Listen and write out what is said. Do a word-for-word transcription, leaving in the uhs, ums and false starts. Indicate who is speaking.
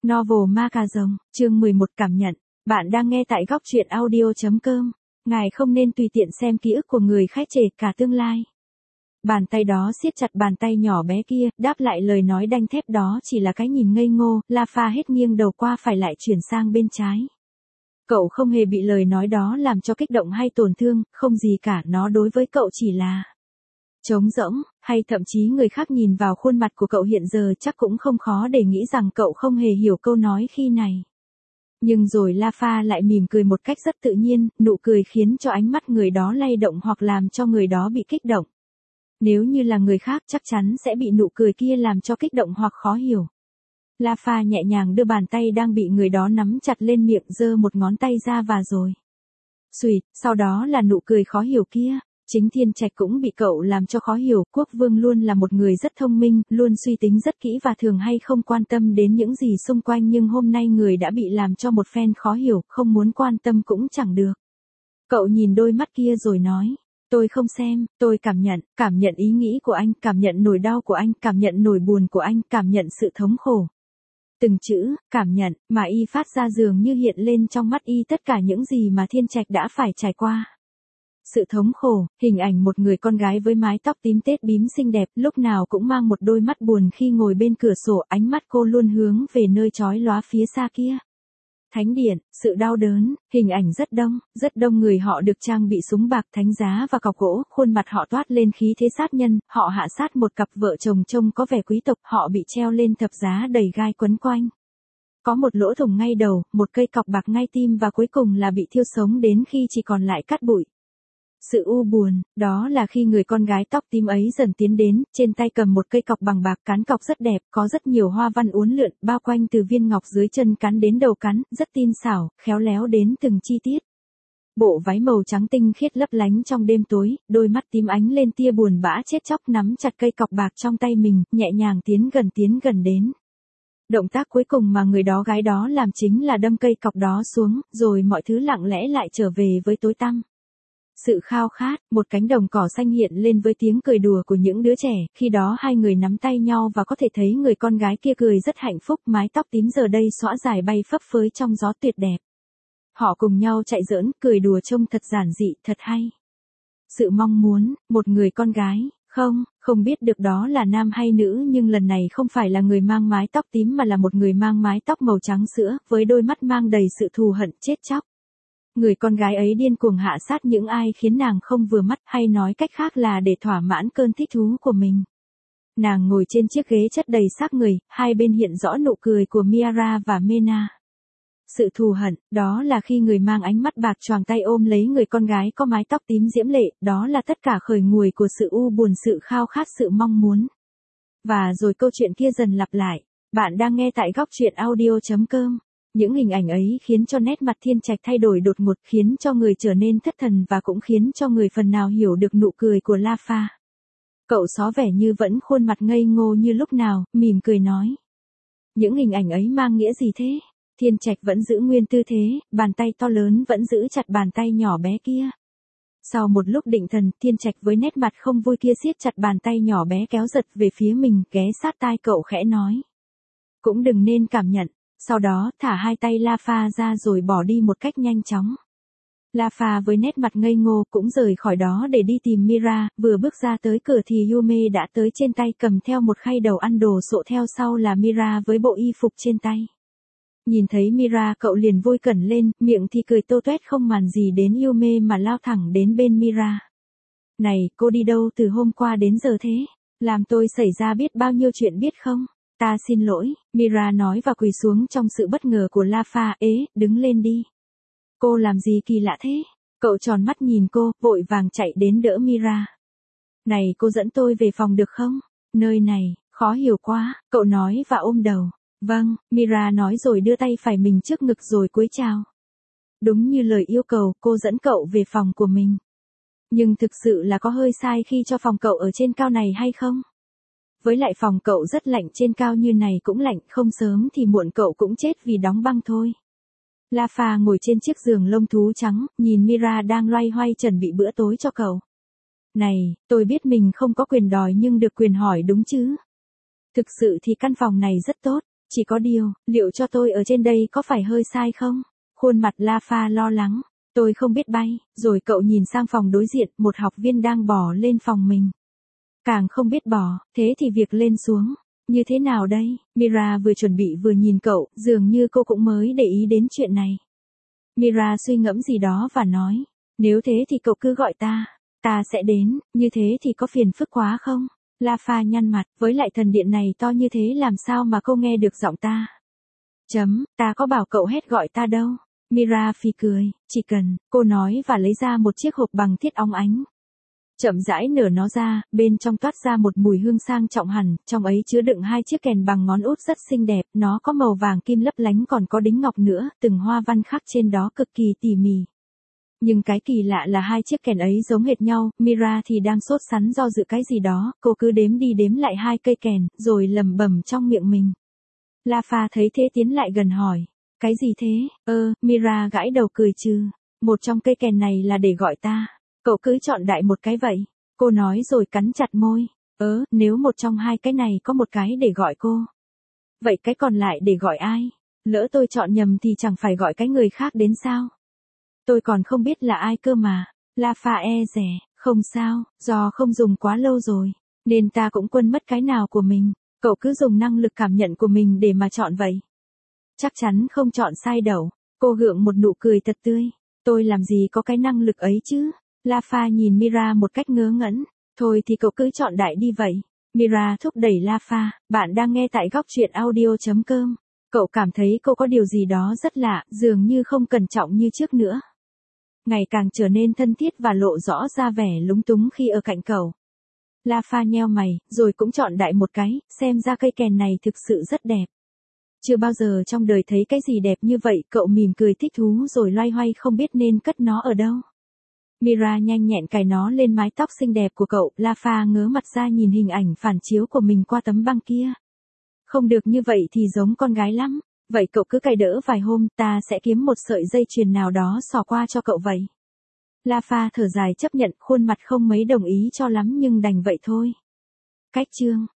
Speaker 1: Novel Ma Cà Rồng, chương mười một cảm nhận. Bạn đang nghe tại góc truyện audio.com. Ngài không nên tùy tiện xem ký ức của người khác kể cả tương lai. Bàn tay đó siết chặt bàn tay nhỏ bé kia, đáp lại lời nói đanh thép đó chỉ là cái nhìn ngây ngô, La Pha hết nghiêng đầu qua phải lại chuyển sang bên trái. Cậu không hề bị lời nói đó làm cho kích động hay tổn thương, không gì cả, nó đối với cậu chỉ là trống rỗng, hay thậm chí người khác nhìn vào khuôn mặt của cậu hiện giờ chắc cũng không khó để nghĩ rằng cậu không hề hiểu câu nói khi này. Nhưng rồi La Pha lại mỉm cười một cách rất tự nhiên, nụ cười khiến cho ánh mắt người đó lay động hoặc làm cho người đó bị kích động. Nếu như là người khác chắc chắn sẽ bị nụ cười kia làm cho kích động hoặc khó hiểu. La Pha nhẹ nhàng đưa bàn tay đang bị người đó nắm chặt lên miệng, giơ một ngón tay ra và rồi xuỵt, sau đó là nụ cười khó hiểu kia. Chính Thiên Trạch cũng bị cậu làm cho khó hiểu. Quốc Vương luôn là một người rất thông minh, luôn suy tính rất kỹ và thường hay không quan tâm đến những gì xung quanh, nhưng hôm nay người đã bị làm cho một phen khó hiểu, không muốn quan tâm cũng chẳng được. Cậu nhìn đôi mắt kia rồi nói, tôi không xem, tôi cảm nhận, cảm nhận ý nghĩ của anh, cảm nhận nỗi đau của anh, cảm nhận nỗi buồn của anh, cảm nhận sự thống khổ. Từng chữ, cảm nhận, mà y phát ra dường như hiện lên trong mắt y tất cả những gì mà Thiên Trạch đã phải trải qua. Sự thống khổ, hình ảnh một người con gái với mái tóc tím tết bím xinh đẹp, lúc nào cũng mang một đôi mắt buồn khi ngồi bên cửa sổ, ánh mắt cô luôn hướng về nơi chói lóa phía xa kia. Thánh điện, sự đau đớn, hình ảnh rất đông, rất đông người họ được trang bị súng bạc, thánh giá và cọc gỗ, khuôn mặt họ toát lên khí thế sát nhân, họ hạ sát một cặp vợ chồng trông có vẻ quý tộc, họ bị treo lên thập giá đầy gai quấn quanh. Có một lỗ thủng ngay đầu, một cây cọc bạc ngay tim và cuối cùng là bị thiêu sống đến khi chỉ còn lại cát bụi. Sự u buồn, đó là khi người con gái tóc tím ấy dần tiến đến, trên tay cầm một cây cọc bằng bạc, cán cọc rất đẹp, có rất nhiều hoa văn uốn lượn, bao quanh từ viên ngọc dưới chân cán đến đầu cán, rất tinh xảo, khéo léo đến từng chi tiết. Bộ váy màu trắng tinh khiết lấp lánh trong đêm tối, đôi mắt tím ánh lên tia buồn bã chết chóc, nắm chặt cây cọc bạc trong tay mình, nhẹ nhàng tiến gần tiến gần đến. Động tác cuối cùng mà người đó gái đó làm chính là đâm cây cọc đó xuống, rồi mọi thứ lặng lẽ lại trở về với tối tăm. Sự khao khát, một cánh đồng cỏ xanh hiện lên với tiếng cười đùa của những đứa trẻ, khi đó hai người nắm tay nhau và có thể thấy người con gái kia cười rất hạnh phúc, mái tóc tím giờ đây xõa dài bay phấp phới trong gió tuyệt đẹp. Họ cùng nhau chạy giỡn, cười đùa trông thật giản dị, thật hay. Sự mong muốn, một người con gái, không, không biết được đó là nam hay nữ, nhưng lần này không phải là người mang mái tóc tím mà là một người mang mái tóc màu trắng sữa, với đôi mắt mang đầy sự thù hận chết chóc. Người con gái ấy điên cuồng hạ sát những ai khiến nàng không vừa mắt, hay nói cách khác là để thỏa mãn cơn thích thú của mình. Nàng ngồi trên chiếc ghế chất đầy xác người, hai bên hiện rõ nụ cười của Miara và Mena. Sự thù hận, đó là khi người mang ánh mắt bạc choàng tay ôm lấy người con gái có mái tóc tím diễm lệ, đó là tất cả khởi nguồn của sự u buồn, sự khao khát, sự mong muốn. Và rồi câu chuyện kia dần lặp lại. Bạn đang nghe tại góc truyện audio.com. Những hình ảnh ấy khiến cho nét mặt Thiên Trạch thay đổi đột ngột, khiến cho người trở nên thất thần và cũng khiến cho người phần nào hiểu được nụ cười của La Pha. Cậu xó vẻ như vẫn khuôn mặt ngây ngô như lúc nào, mỉm cười nói. Những hình ảnh ấy mang nghĩa gì thế? Thiên Trạch vẫn giữ nguyên tư thế, bàn tay to lớn vẫn giữ chặt bàn tay nhỏ bé kia. Sau một lúc định thần, Thiên Trạch với nét mặt không vui kia siết chặt bàn tay nhỏ bé kéo giật về phía mình, ghé sát tai cậu khẽ nói. Cũng đừng nên cảm nhận. Sau đó, thả hai tay La Pha ra rồi bỏ đi một cách nhanh chóng. La Pha với nét mặt ngây ngô cũng rời khỏi đó để đi tìm Mira, vừa bước ra tới cửa thì Yume đã tới, trên tay cầm theo một khay đầu ăn đồ sộ, theo sau là Mira với bộ y phục trên tay. Nhìn thấy Mira cậu liền vui cẩn lên, miệng thì cười tô toét không màn gì đến Yume mà lao thẳng đến bên Mira. Này, cô đi đâu từ hôm qua đến giờ thế? Làm tôi xảy ra biết bao nhiêu chuyện biết không? Ta xin lỗi, Mira nói và quỳ xuống trong sự bất ngờ của La Pha. Ế, đứng lên đi. Cô làm gì kỳ lạ thế? Cậu tròn mắt nhìn cô, vội vàng chạy đến đỡ Mira. Này, cô dẫn tôi về phòng được không? Nơi này, khó hiểu quá, cậu nói và ôm đầu. Vâng, Mira nói rồi đưa tay phải mình trước ngực rồi cúi chào. Đúng như lời yêu cầu, cô dẫn cậu về phòng của mình. Nhưng thực sự là có hơi sai khi cho phòng cậu ở trên cao này hay không? Với lại phòng cậu rất lạnh, trên cao như này cũng lạnh, không sớm thì muộn cậu cũng chết vì đóng băng thôi. La Pha ngồi trên chiếc giường lông thú trắng, nhìn Mira đang loay hoay chuẩn bị bữa tối cho cậu. Này, tôi biết mình không có quyền đòi nhưng được quyền hỏi đúng chứ? Thực sự thì căn phòng này rất tốt, Chỉ có điều, liệu cho tôi ở trên đây có phải hơi sai không? Khuôn mặt La Pha lo lắng. Tôi không biết bay, rồi cậu nhìn sang phòng đối diện, một học viên đang bò lên phòng mình. Càng không biết bò, thế thì việc lên xuống. Như thế nào đây? Mira vừa chuẩn bị vừa nhìn cậu, dường như cô cũng mới để ý đến chuyện này. Mira suy ngẫm gì đó và nói, nếu thế thì cậu cứ gọi ta, ta sẽ đến, như thế thì có phiền phức quá không? La Pha nhăn mặt, với lại thần điện này to như thế làm sao mà cô nghe được giọng ta? Chấm, ta có bảo cậu hét gọi ta đâu. Mira phì cười, chỉ cần, cô nói và lấy ra một chiếc hộp bằng thiết óng ánh. Chậm rãi nở nó ra, bên trong toát ra một mùi hương sang trọng hẳn, trong ấy chứa đựng hai chiếc kèn bằng ngón út rất xinh đẹp, nó có màu vàng kim lấp lánh còn có đính ngọc nữa, từng hoa văn khắc trên đó cực kỳ tỉ mỉ. Nhưng cái kỳ lạ là hai chiếc kèn ấy giống hệt nhau, Mira thì đang sốt sắng do dự cái gì đó, cô cứ đếm đi đếm lại hai cây kèn, rồi lẩm bẩm trong miệng mình. La Pha thấy thế tiến lại gần hỏi, cái gì thế? Ơ, Mira gãi đầu cười trừ, một trong cây kèn này là để gọi ta. Cậu cứ chọn đại một cái vậy. Cô nói rồi cắn chặt môi. Ớ, nếu một trong hai cái này có một cái để gọi cô. Vậy cái còn lại để gọi ai? Lỡ tôi chọn nhầm thì chẳng phải gọi cái người khác đến sao? Tôi còn không biết là ai cơ mà. La Pha e dè, không sao, do không dùng quá lâu rồi. Nên ta cũng quên mất cái nào của mình. Cậu cứ dùng năng lực cảm nhận của mình để mà chọn vậy. Chắc chắn không chọn sai đâu. Cô gượng một nụ cười thật tươi. Tôi làm gì có cái năng lực ấy chứ? La Pha nhìn Mira một cách ngớ ngẩn. Thôi thì cậu cứ chọn đại đi vậy. Mira thúc đẩy La Pha. Bạn đang nghe tại góc truyện audio chấm com. Cậu cảm thấy cô có điều gì đó rất lạ, dường như không cẩn trọng như trước nữa. Ngày càng trở nên thân thiết và lộ rõ ra vẻ lúng túng khi ở cạnh cậu. La Pha nheo mày, rồi cũng chọn đại một cái, xem ra cây kèn này thực sự rất đẹp. Chưa bao giờ trong đời thấy cái gì đẹp như vậy, cậu mỉm cười thích thú rồi loay hoay không biết nên cất nó ở đâu. Mira nhanh nhẹn cài nó lên mái tóc xinh đẹp của cậu, La Pha ngớ mặt ra nhìn hình ảnh phản chiếu của mình qua tấm băng kia. Không được như vậy thì giống con gái lắm, vậy cậu cứ cài đỡ vài hôm, ta sẽ kiếm một sợi dây chuyền nào đó xỏ qua cho cậu vậy. La Pha thở dài chấp nhận, khuôn mặt không mấy đồng ý cho lắm nhưng đành vậy thôi. Cách chương